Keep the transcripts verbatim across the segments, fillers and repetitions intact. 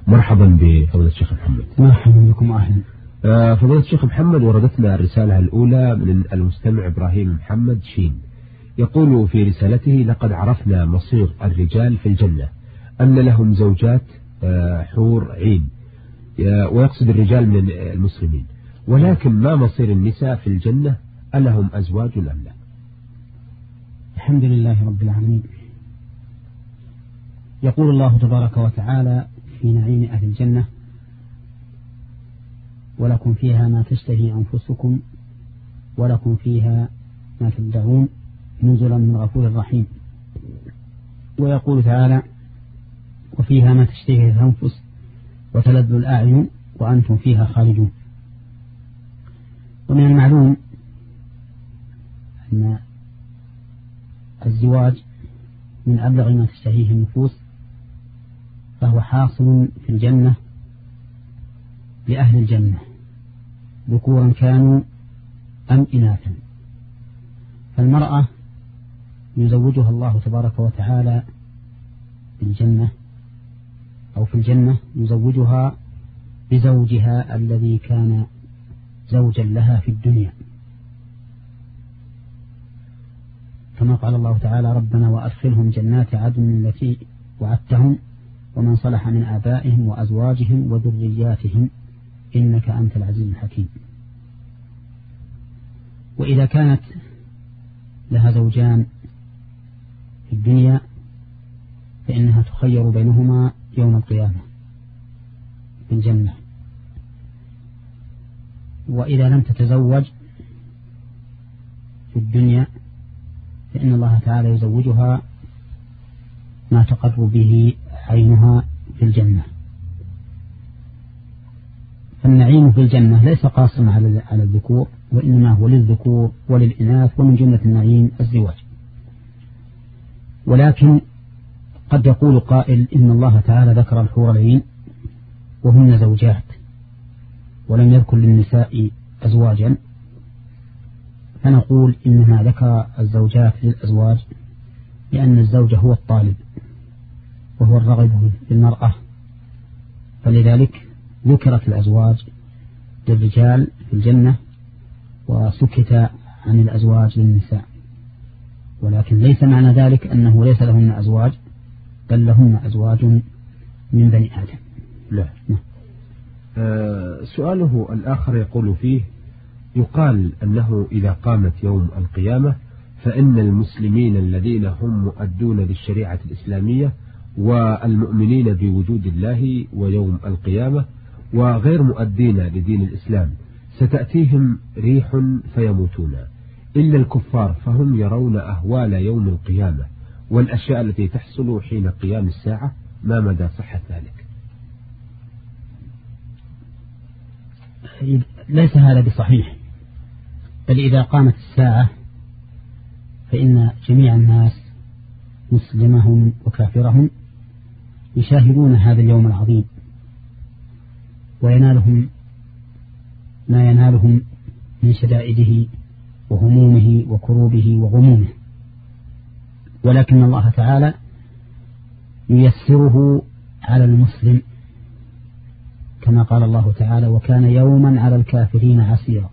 مرحبا بفضيلة الشيخ محمد. مرحبا بكم أهلا. فضيلة الشيخ محمد، وردتنا الرسالة الأولى من المستمع إبراهيم محمد شين، يقول في رسالته: لقد عرفنا مصير الرجال في الجنة، أن لهم زوجات حور عين، ويقصد الرجال من المسلمين، ولكن ما مصير النساء في الجنة؟ ألهم أزواج أم لا؟ الحمد لله رب العالمين. يقول الله تبارك وتعالى في نعيم أهل الجنة: ولكم فيها ما تشتهي أنفسكم ولكم فيها ما تدعون نزلا من غفور رحيم. ويقول تعالى: وفيها ما تشتهي الأنفس وتلذ الأعين وأنتم فيها خالدون. ومن المعلوم أن الزواج من أبلغ ما تشتهيه النفوس، فهو حاصل في الجنة لأهل الجنة ذكورا كانوا أم إناثا. فالمرأة يزوجها الله تبارك وتعالى في الجنة أو في الجنة يزوجها بزوجها الذي كان زوجا لها في الدنيا، كما قال الله تعالى: ربنا وأدخلهم جنات عدن التي وعدتهم ومن صلح من آبائهم وأزواجهم وذرياتهم إنك أنت العزيز الحكيم. وإذا كانت لها زوجان في الدنيا فإنها تخير بينهما يوم القيامة في الجنة. وإذا لم تتزوج في الدنيا فإن الله تعالى يزوجها ما تقر به عينها في الجنة. فالنعيم في الجنة ليس قاصرا على الذكور، وإنما هو للذكور وللإناث، ومن جملة النعيم الزواج. ولكن قد يقول قائل: إن الله تعالى ذكر الحور العين وهن زوجات ولم يذكر للنساء أزواجا، فنقول إنما ذكر الزوجات للأزواج لأن الزوج هو الطالب وهو الرغب في المرأة، فلذلك ذكرت الأزواج للرجال في الجنة وسكت عن الأزواج للنساء. ولكن ليس معنى ذلك أنه ليس لهن أزواج، بل لهن أزواج من بني آدم. لا. آه سؤاله الآخر يقول فيه: يقال أنه إذا قامت يوم القيامة فإن المسلمين الذين هم مؤدون للشريعة الإسلامية والمؤمنين بوجود الله ويوم القيامة وغير مؤدين لدين الإسلام ستأتيهم ريح فيموتون، إلا الكفار فهم يرون أهوال يوم القيامة والأشياء التي تحصل حين قيام الساعة، ما مدى صحة ذلك؟ ليس هذا بصحيح، بل إذا قامت الساعة فإن جميع الناس مسلمهم وكافرهم يشاهدون هذا اليوم العظيم وينالهم ما ينالهم من شدائده وهمومه وكروبه وغمومه، ولكن الله تعالى ييسره على المسلم، كما قال الله تعالى: وكان يوما على الكافرين عسيرا.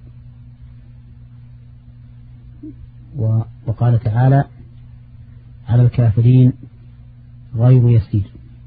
وقال تعالى: على الكافرين غير يسير.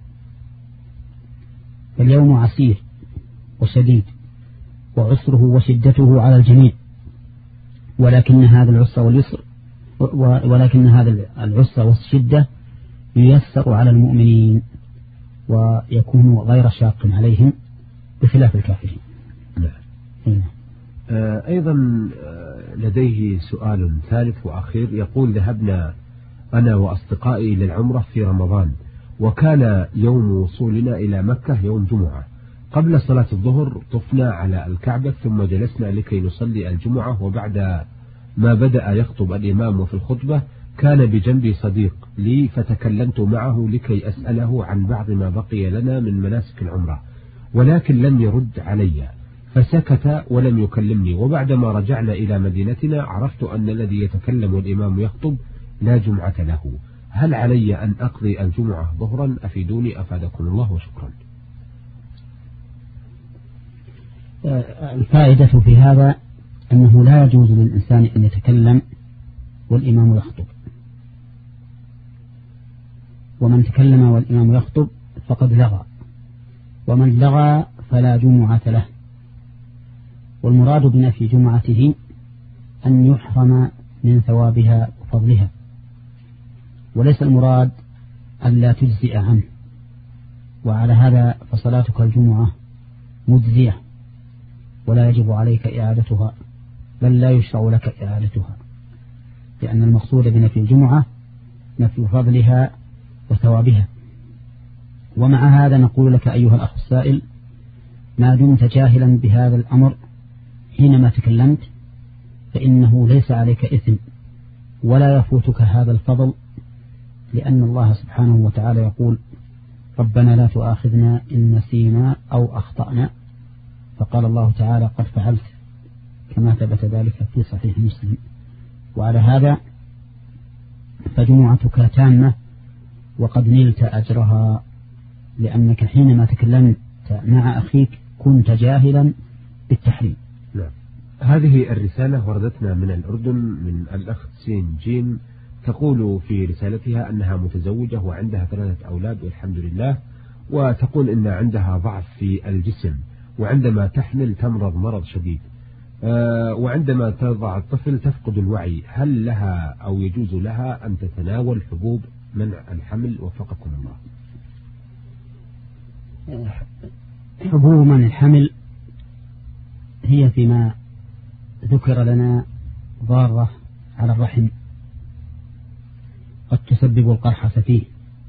فاليوم عسير وشديد وعسره وشدته على الجميع، ولكن هذا العسر واليسر ولكن هذا العسر والشدة ييسر على المؤمنين ويكون غير شاق عليهم بخلاف الكافرين. نعم. أيضا لديه سؤال ثالث وأخير، يقول: ذهبنا أنا وأصدقائي إلى العمرة في رمضان، وكان يوم وصولنا إلى مكة يوم جمعة. قبل صلاة الظهر طفنا على الكعبة ثم جلسنا لكي نصلي الجمعة، وبعد ما بدأ يخطب الإمام وفي الخطبة كان بجنبي صديق لي فتكلمت معه لكي أسأله عن بعض ما بقي لنا من مناسك العمرة، ولكن لم يرد علي فسكت ولم يكلمني. وبعدما رجعنا إلى مدينتنا عرفت أن الذي يتكلم والإمام يخطب لا جمعة له. هل علي أن أقضي الجمعة ظهرا؟ أفيدوني أفادكم الله وشكرا. الفائدة في هذا أنه لا يجوز للإنسان أن يتكلم والإمام يخطب، ومن تكلم والإمام يخطب فقد لغى، ومن لغى فلا جمعة له. والمراد بنفي جمعته أن يحرم من ثوابها وفضلها، وليس المراد أن لا تجزئ عنه. وعلى هذا فصلاتك الجمعة مجزية ولا يجب عليك إعادتها، بل لا يشرع لك إعادتها، لأن المقصود بنفي الجمعة نفي فضلها وثوابها. ومع هذا نقول لك أيها الأخ السائل، ما دمت جاهلا بهذا الأمر حينما تكلمت فإنه ليس عليك إثم ولا يفوتك هذا الفضل، لأن الله سبحانه وتعالى يقول: ربنا لا تؤاخذنا إن نسينا أو أخطأنا، فقال الله تعالى: قد فعلت، كما ثبت ذلك في صحيح مسلم. وعلى هذا فجمعتك تامة وقد نلت أجرها، لأنك حينما تكلمت مع أخيك كنت جاهلا بالتحريم. نعم. هذه الرسالة وردتنا من الأردن من الأخت سين جيم، تقول في رسالتها أنها متزوجة وعندها ثلاثة أولاد والحمد لله، وتقول إن عندها ضعف في الجسم، وعندما تحمل تمرض مرض شديد، أه وعندما تضع الطفل تفقد الوعي. هل لها أو يجوز لها أن تتناول حبوب منع الحمل؟ وفقكم الله. حبوب منع الحمل هي فيما ذكر لنا ضارة على الرحم قد تسبب القرحة فيه،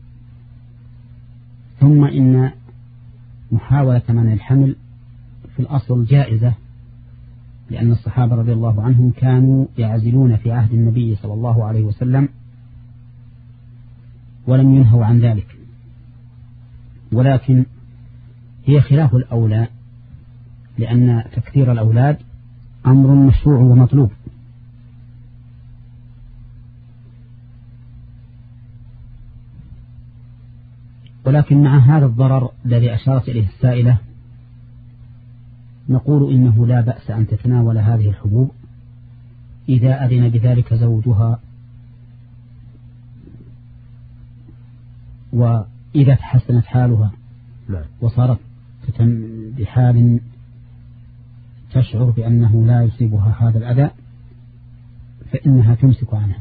ثم إن محاولة منع الحمل في الأصل جائزة، لأن الصحابة رضي الله عنهم كانوا يعزلون في عهد النبي صلى الله عليه وسلم ولم ينهوا عن ذلك، ولكن هي خلاف الأولى، لأن تكثير الأولاد أمر مشروع ومطلوب. ولكن مع هذا الضرر الذي أشارت إليه السائلة نقول إنه لا بأس أن تتناول هذه الحبوب إذا أذن بذلك زوجها، وإذا تحسنت حالها وصارت بحال تشعر بأنه لا يصيبها هذا الأذى فإنها تمسك عنها.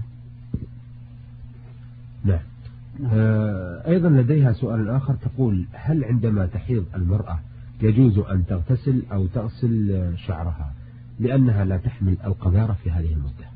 نعم. آه أيضا لديها سؤال آخر، تقول: هل عندما تحيض المرأة يجوز أن تغتسل أو تغسل شعرها لأنها لا تحمل القذارة في هذه المدة؟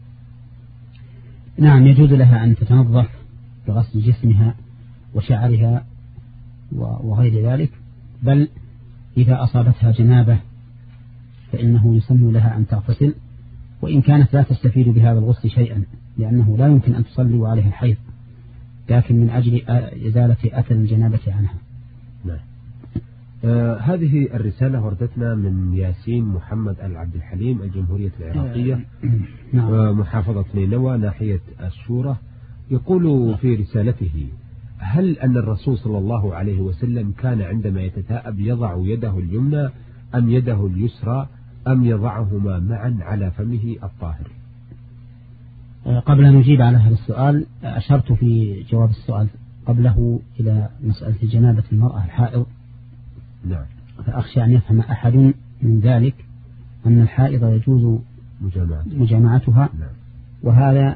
نعم، يجوز لها أن تتنظف بغسل جسمها وشعرها وغير ذلك، بل إذا أصابتها جنابة فإنه يسن لها أن تغتسل، وإن كانت لا تستفيد بهذا الغسل شيئا، لأنه لا يمكن أن تصلي عليها الحيض، لكن من أجل إزالة أثر الجنابة عنها. نعم. آه هذه الرسالة وردتنا من ياسين محمد العبد الحليم، الجمهورية العراقية، نعم. آه محافظة نينوى ناحية الشورى. يقول في رسالته: هل أن الرسول صلى الله عليه وسلم كان عندما يتثاءب يضع يده اليمنى أم يده اليسرى أم يضعهما معا على فمه الطاهر؟ قبل أن نجيب على هذا السؤال أشرت في جواب السؤال قبله إلى مسألة جنابة المرأة الحائض. نعم. فأخشى أن يفهم أحد من ذلك أن الحائض يجوز مجامعتها. نعم. وهذا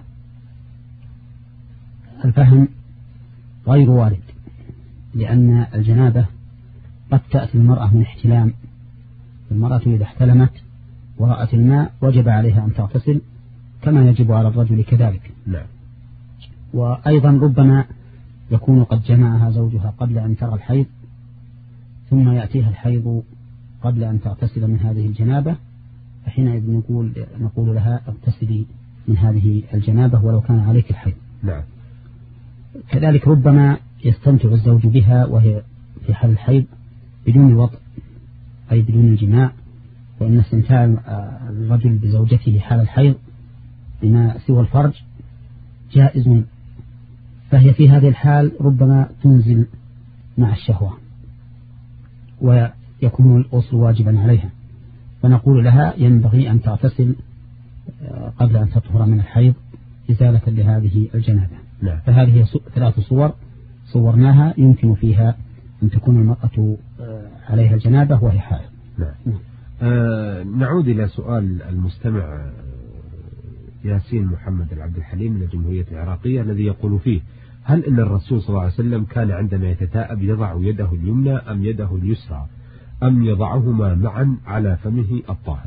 الفهم غير وارد، لأن الجنابة قد تأتي المرأة من احتلام، المرأة إذا احتلمت ورأت الماء وجب عليها أن تغتسل كما يجب على الرجل كذلك. نعم. وأيضا ربما يكون قد جمعها زوجها قبل أن ترى الحيض، ثم يأتيها الحيض قبل أن تغتسل من هذه الجنابة، فحينئذ نقول, نقول لها اغتسلي من هذه الجنابة ولو كان عليك الحيض. نعم. كذلك ربما يستمتع الزوج بها وهي في حال الحيض بدون وطء، أي بدون الجماع، وإن استمتاع الرجل بزوجته حال الحيض بما سوى الفرج جائز، فهي في هذه الحال ربما تنزل مع الشهوة ويكون الغسل واجبا عليها. فنقول لها ينبغي أن تغتسل قبل أن تطهر من الحيض إزالة لهذه الجنابة. نعم. فهذه ثلاث صور صورناها يمكن فيها أن تكون المرأة عليها الجنابة وهي حائض. نعم. نعم. آه نعود إلى سؤال المستمع ياسين محمد العبد الحليم من الجمهورية العراقية الذي يقول فيه: هل أن الرسول صلى الله عليه وسلم كان عندما يتثاءب يضع يده اليمنى أم يده اليسرى أم يضعهما معا على فمه الطاهر؟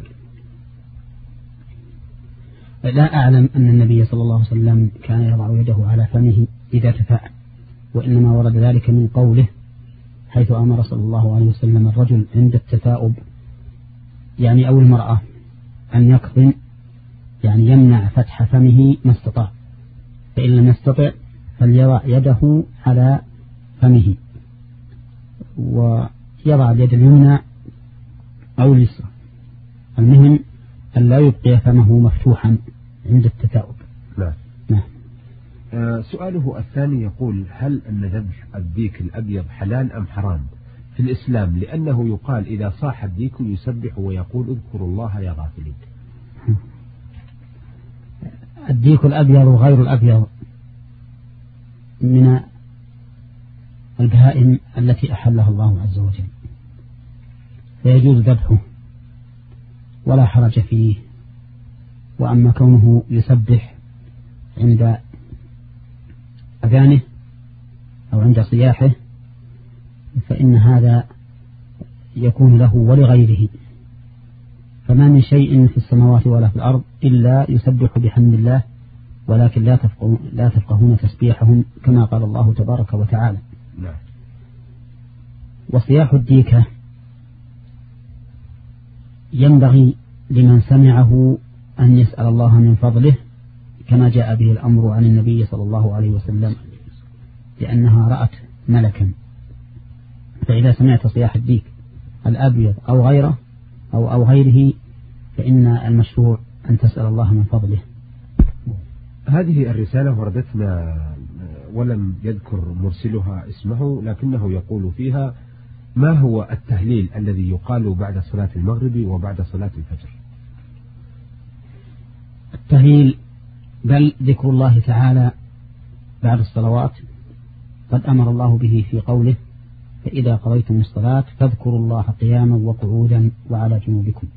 لا أعلم أن النبي صلى الله عليه وسلم كان يضع يده على فمه إذا تثاءب، وإنما ورد ذلك من قوله حيث أمر صلى الله عليه وسلم الرجل عند التثاؤب يعني أو المرأة أن يكظم، يعني يمنع فتح فمه ما استطاع، فإن لم يستطع فليضع يده على فمه ويضع اليد اليمنى أو اليسرى، المهم أن لا يبقي فمه مفتوحا عند التثاؤب. نعم. نعم. آه سؤاله الثاني يقول: هل أن ذبح الديك الأبيض حلال أم حرام في الإسلام؟ لأنه يقال إذا صاح الديك يسبح ويقول اذكروا الله يا غافلين. الديك الأبيض وغير الأبيض من البهائم التي أحلها الله عز وجل، فيجوز ذبحه ولا حرج فيه. وأما كونه يسبح عند أذانه أو عند صياحه فإن هذا يكون له ولغيره، فما من شيء في السماوات ولا في الأرض إلا يسبح بحمد الله، ولكن لا تفقهون, لا تفقهون تسبيحهم كما قال الله تبارك وتعالى. نعم. وصياح الديكة ينبغي لمن سمعه أن يسأل الله من فضله كما جاء به الأمر عن النبي صلى الله عليه وسلم، لأنها رأت ملكا. فإذا سمعت صياح الديك الأبيض أو غيره أو, أو غيره فإن المشروع أن تسأل الله من فضله. هذه الرسالة وردتنا ولم يذكر مرسلها اسمه، لكنه يقول فيها: ما هو التهليل الذي يقال بعد صلاة المغرب وبعد صلاة الفجر؟ التهليل بل ذكر الله تعالى بعد الصلوات، قد أمر الله به في قوله: فإذا قضيتم الصلاة فاذكروا الله قياما وقعودا وعلى جنوبكم.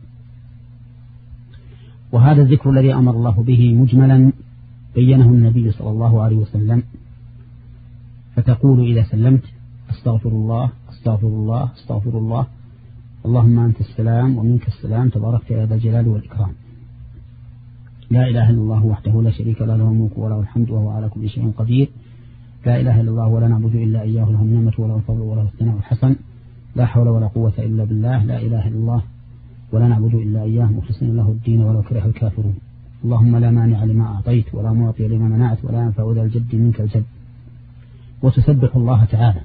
وهذا الذكر الذي أمر الله به مجملا بينه النبي صلى الله عليه وسلم، فتقول إذا سلمت: استغفر الله استغفر الله استغفر الله، اللهم أنت السلام ومنك السلام تباركت يا ذا الجلال والإكرام، لا إله إلا الله وحده لا شريك له له الملك وله الحمد وهو على كل شيء قدير، لا إله إلا الله ولا نعبد إلا إياه له النعمة وله الفضل وله الثناء الحسن، لا حول ولا قوة إلا بالله، لا إله إلا الله ولا نعبد إلا إياه مخلصين له الدين ولو كره الكافرون، اللهم لا مانع لما أعطيت ولا معطي لما منعت ولا ينفع ذا الجد منك الجد. وتسبح الله تعالى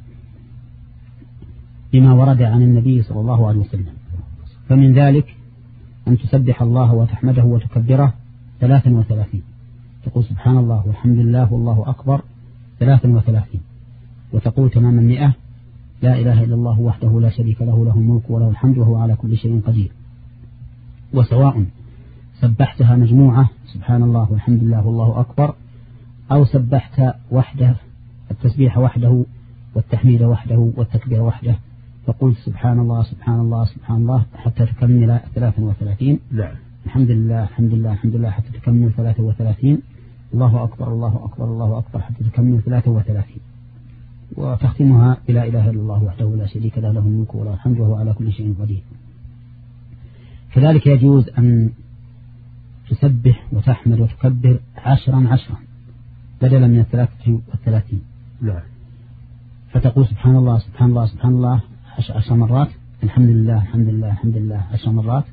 بما ورد عن النبي صلى الله عليه وسلم، فمن ذلك أن تسبح الله وتحمده وتكبره ثلاثا وثلاثين، تقول سبحان الله والحمد لله والله أكبر ثلاثا وثلاثين، وتقول تمام المئة: لا إله إلا الله وحده لا شريك له له الملك وله الحمد وهو على كل شيء قدير. وسواء سبحتها مجموعة سبحان الله والحمد لله والله أكبر، أو سبحت وحده التسبيح وحده والتحميد وحده والتكبير وحده، فقلت سبحان الله سبحان الله سبحان الله حتى تكمل ثلاثا وثلاثين. نعم. الحمد لله الحمد لله الحمد لله حتى تكمل ثلاثا وثلاثين، الله أكبر الله أكبر الله أكبر حتى تكمل ثلاثا وثلاثين، وتختمها بلا إله إلا الله وحده لا شريك له له الملك وله الحمد وهو على كل شيء قدير. كذلك يجوز أن تسبح وتحمد وتكبر عشرا عشرا بدلا من الثلاثة والثلاثين. نعم. فتقول سبحان الله سبحان الله سبحان الله عشر مرات، الحمد لله الحمد لله الحمد لله عشر مرات،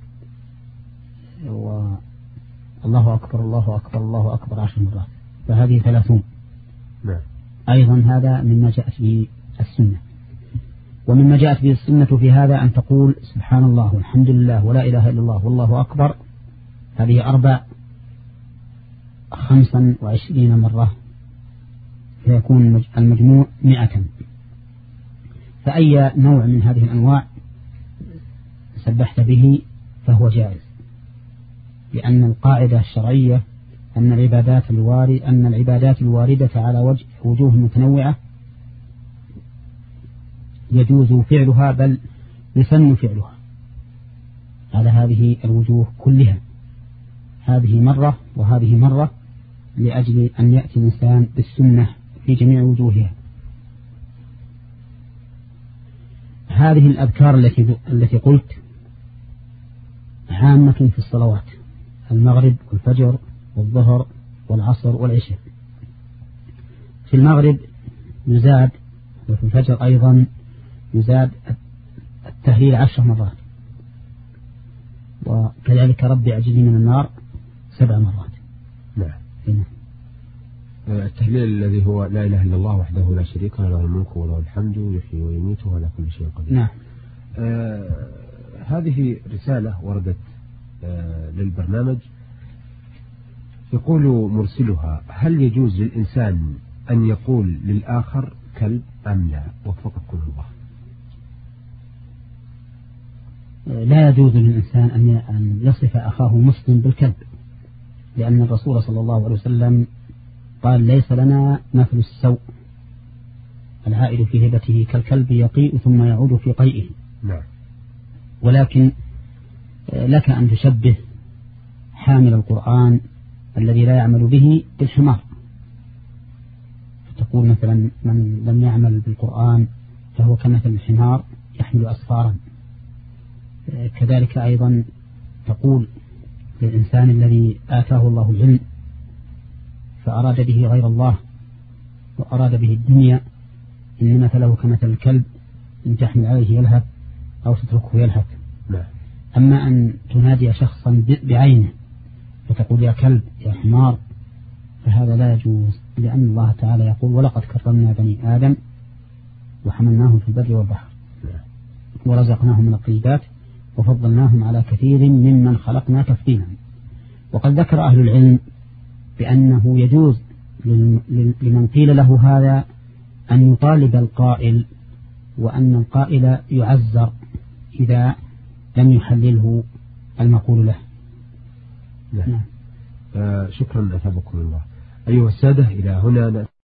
والله أكبر الله أكبر الله أكبر عشر مرات، فهذه ثلاثون. نعم. أيضا هذا مما جاءت به السنة. ومما جاءت به السنة في هذا أن تقول سبحان الله والحمد لله ولا إله إلا الله والله أكبر، هذه أربع خمسا وعشرين مرة، فيكون المجموع مئة. فأي نوع من هذه الأنواع سبحت به فهو جائز، لأن القاعدة الشرعية أن العبادات الوارد أن العبادات الواردة على وجه وجوه متنوعة يجوز فعلها بل يسن فعلها على هذه الوجوه كلها، هذه مرة وهذه مرة، لأجل أن يأتي الإنسان بالسنة في جميع وجوهها. هذه الأذكار التي التي قلت عامة في الصلوات: المغرب والفجر والظهر والعصر والعشاء. في المغرب يزاد، وفي الفجر أيضا يزاد التهليل عشر مرات، وكذلك رب أعجلني من النار سبع مرات. نعم. التهليل الذي هو لا إله إلا الله وحده لا شريك له، له الملك وله الحمد يحيي ويميت وعلى كل شيء قدير. نعم. آه هذه رسالة وردت آه للبرنامج، يقول مرسلها: هل يجوز للإنسان أن يقول للآخر كلب أم لا؟ وفقكم الله. لا يجوز للإنسان أن يصف أخاه مسلم بالكلب، لأن الرسول صلى الله عليه وسلم قال: ليس لنا مثل السوء، العائد في هبته كالكلب يقيء ثم يعود في قيئه. نعم. ولكن لك أن تشبه حامل القرآن الذي لا يعمل به بالحمار، فتقول مثلا: من لم يعمل بالقرآن فهو كمثل الحمار يحمل أسفارا. كذلك أيضا تقول للإنسان الذي آتاه الله العلم فأراد به غير الله وأراد به الدنيا: إن مثله كمثل الكلب إن تحمل عليه يلهث أو تتركه يلهث. لا. أما أن تنادي شخصا بعينه فتقول يا كلب يا حمار فهذا لا يجوز، لأن الله تعالى يقول: ولقد كرمنا بني آدم وحملناهم في البر والبحر ورزقناهم من الطيبات وفضلناهم على كثير ممن خلقنا تفضيلا. وقد ذكر أهل العلم بأنه يجوز لمن قيل له هذا أن يطالب القائل، وأن القائل يعزر إذا لم يحلله المقول له. نعم. آه شكرا أثابكم الله. أيها السادة، إلى هنا